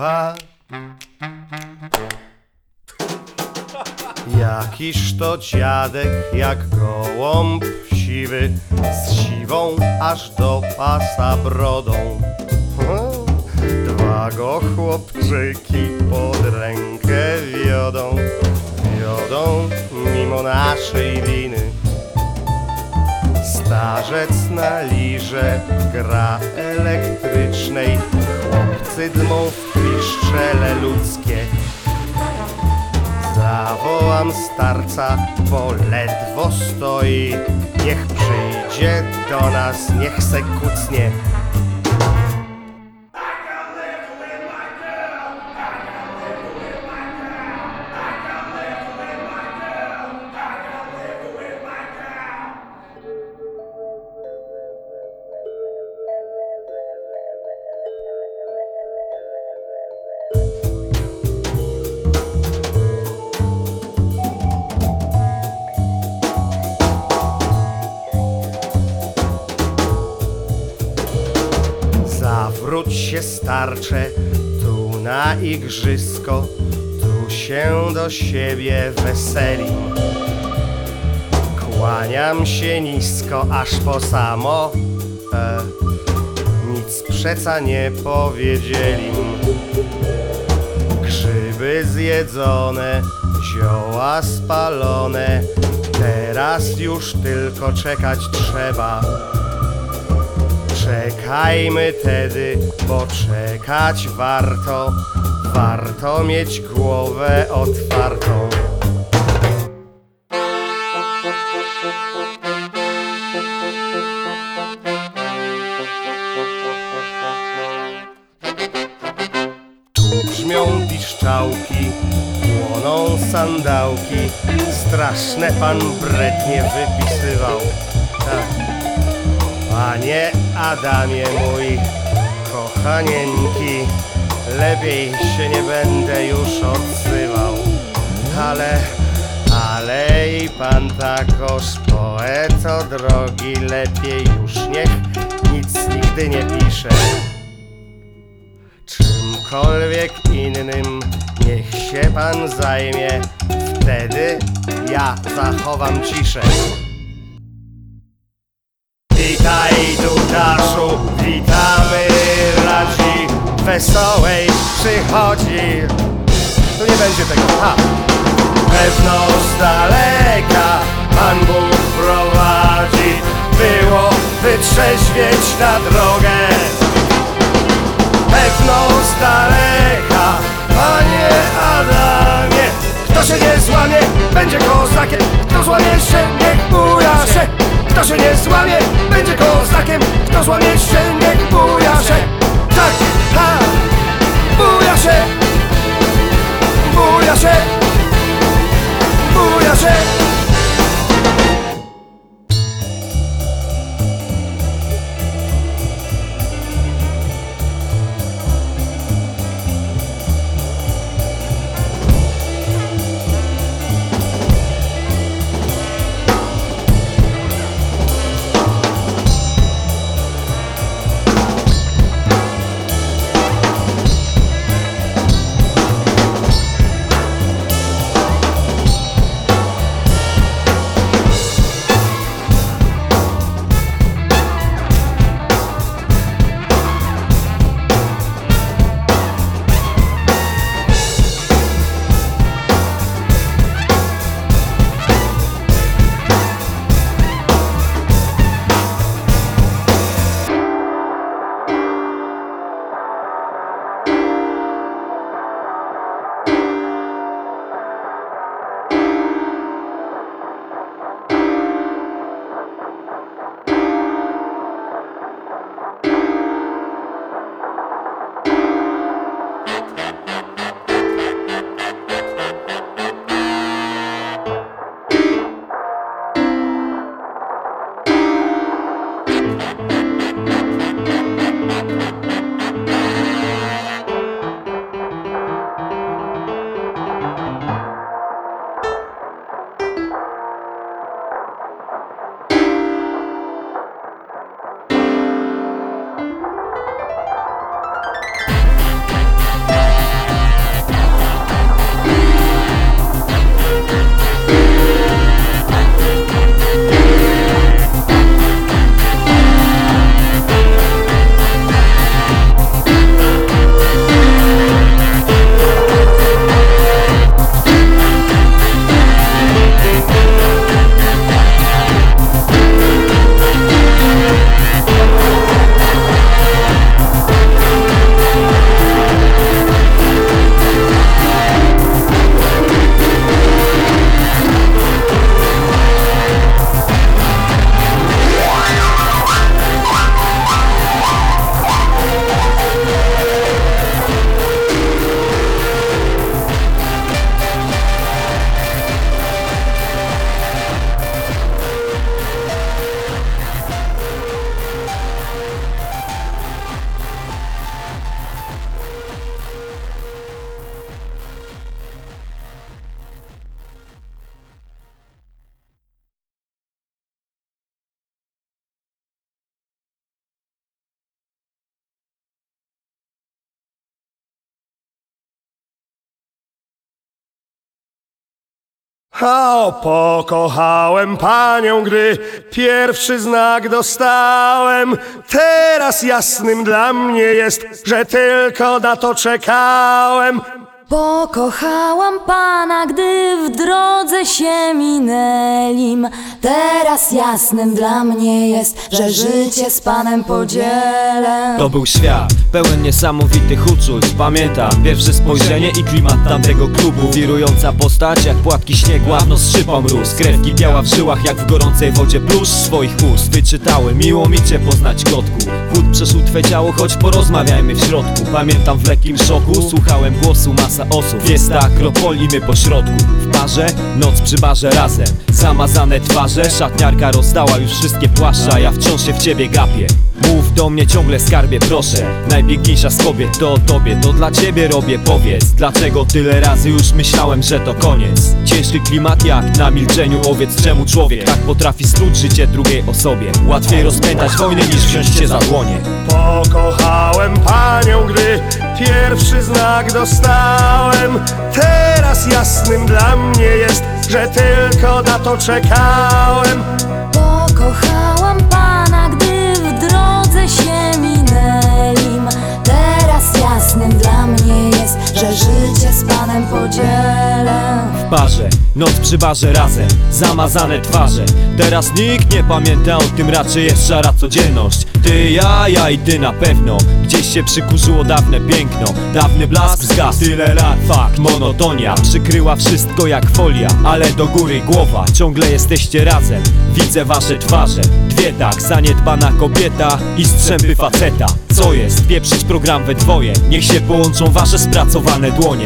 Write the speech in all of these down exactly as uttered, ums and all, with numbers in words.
głowa. Jakiż to dziadek jak gołąb siwy, z siwą aż do pasa brodą. Dwa go chłopczyki pod rękę wiodą, wiodą mimo naszej winy. Starzec na lirze gra elektrycznej, chłopcy dmą w piszczele ludzkie. Zawołam starca, bo ledwo stoi, niech przyjdzie do nas, niech se kucnie. Zawróć się starcze, tu na igrzysko, tu się do siebie weseli. Kłaniam się nisko, aż po samo, e, nic przeca nie powiedzieli. Grzyby zjedzone, zioła spalone, teraz już tylko czekać trzeba. Czekajmy tedy, bo czekać warto, warto mieć głowę otwartą. Tu brzmią piszczałki, płoną sandałki, straszne pan brednie wypisywał. Tak. Panie Adamie mój kochanieńki, lepiej się nie będę już odzywał. Ale, ale i pan takoż poeto drogi, lepiej już niech nic nigdy nie pisze. Czymkolwiek innym niech się pan zajmie, wtedy ja zachowam ciszę. Witaj Dudaszu, witamy radzi, wesołej przychodzi. Tu nie będzie tego, ha! Pewno z daleka Pan Bóg prowadzi, było wytrzeźwieć na drogę. Pewno z daleka, Panie Adamie, kto się nie złamie, będzie kozakiem, kto złamie się, niech buja się. Kto się nie złamie, będzie kozakiem, kto złamie się, niech buja się. Tak, ha, buja się, buja się, buja się. O, pokochałem panią, gdy pierwszy znak dostałem. Teraz jasnym dla mnie jest, że tylko na to czekałem. Pokochałam Pana, gdy w drodze się minęlim. Teraz jasnym dla mnie jest, że życie z Panem podzielę. To był świat pełen niesamowitych uczuć. Pamiętam pierwsze spojrzenie i klimat tamtego klubu. Wirująca postać jak płatki śniegu, a nos szypą mróz. Krew kipiała w żyłach jak w gorącej wodzie plusz swoich ust. Wyczytałem, miło mi cię poznać, kotku. Chłód przeszł twe ciało, choć porozmawiajmy w środku. Pamiętam w lekkim szoku, słuchałem głosu masa osób. Fiesta Akropolii, my po środku. W parze, noc przy barze razem. Zamazane twarze, szatniarka rozdała już wszystkie płaszcza. Ja wciąż się w ciebie gapię. Mów do mnie ciągle, skarbie, proszę. Najpiękniejsza z kobiet to o tobie, to dla ciebie robię, powiedz. Dlaczego tyle razy już myślałem, że to koniec? Ciężki klimat jak na milczeniu owiec. Czemu człowiek tak potrafi struć życie drugiej osobie? Łatwiej rozpętać wojnę niż wziąć się za dłonie. Pokochałem panią, gdy pierwszy znak dostałem. Teraz jasnym dla mnie jest, że tylko na to czekałem. Pokochałam Pana, gdy w drodze się minęlim. Teraz jasnym dla mnie jest, że życie z Panem podzielę. W parze, noc przy barze razem, zamazane twarze. Teraz nikt nie pamięta o tym, raczej jest szara codzienność. Ty, ja, ja i ty na pewno. Gdzieś się przykurzyło dawne piękno. Dawny blask zgasł, tyle lat, fakt, monotonia przykryła wszystko jak folia, ale do góry głowa, ciągle jesteście razem. Widzę wasze twarze, dwie tak, zaniedbana kobieta i strzępy faceta. Co jest? Pieprzyć program we dwoje, niech się połączą wasze spracowane dłonie.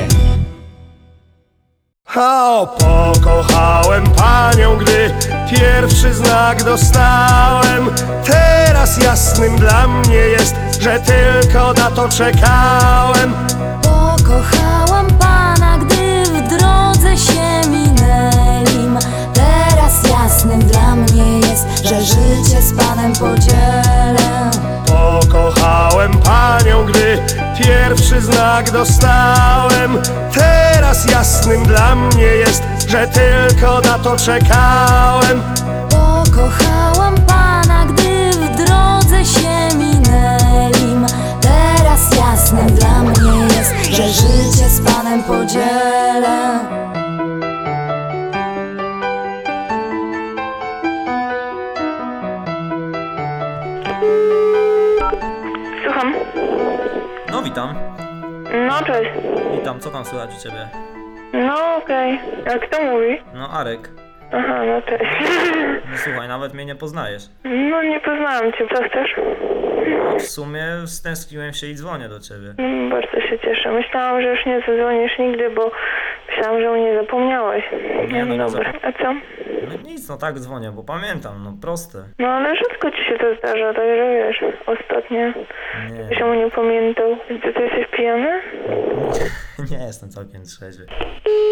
O, pokochałem panią, gdy pierwszy znak dostałem. Teraz jasnym dla mnie jest, że tylko na to czekałem. Pokochałam Pana, gdy w drodze się minęlim. Teraz jasnym dla mnie jest, że życie z Panem podzielę. Pokochałem panią, gdy pierwszy znak dostałem. Teraz jasnym dla mnie jest, że tylko na to czekałem. Pokochałam Pana, gdy w drodze się minęlim. Teraz jasnym dla mnie jest, że życie z Panem podzielę. Słucham. No witam, No cześć. witam, co tam słychać u ciebie? No okej. A kto mówi? No Arek, Aha, no cześć. no słuchaj, nawet mnie nie poznajesz. No nie poznałam cię, co chcesz? No, w sumie stęskniłem się i dzwonię do ciebie. Mm, Bardzo się cieszę. Myślałam, że już nie zadzwonisz nigdy, bo myślałam, że mnie zapomniałeś. Nie, no nie dobra. A co? No nic, no tak dzwonię, bo pamiętam, no proste. No ale rzadko ci się to zdarza, także wiesz, ostatnio Nie, się mnie nie pamiętał. Ty, ty jesteś pijany? nie jestem całkiem trzeźwy.